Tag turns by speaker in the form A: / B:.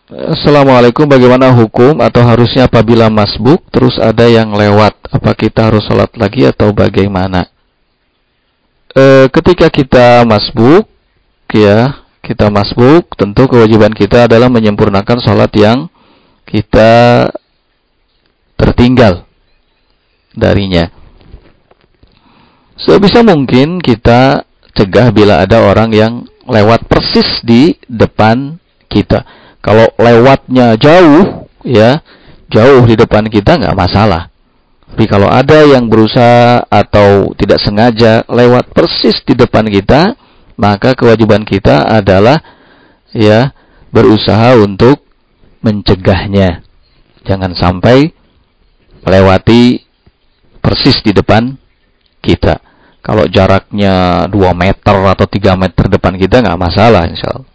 A: Assalamualaikum, bagaimana hukum atau harusnya apabila masbuk terus ada yang lewat, apa kita harus sholat lagi atau bagaimana? Ketika kita masbuk, ya, kita masbuk, tentu kewajiban kita adalah menyempurnakan sholat yang kita tertinggal darinya. Sebisa mungkin kita cegah bila ada orang yang lewat persis di depan kita. Kalau lewatnya jauh, ya, jauh di depan kita nggak masalah. Tapi kalau ada yang berusaha atau tidak sengaja lewat persis di depan kita, maka kewajiban kita adalah, ya, berusaha untuk mencegahnya. Jangan sampai melewati persis di depan kita. Kalau jaraknya 2 meter atau 3 meter depan kita nggak masalah, insya Allah.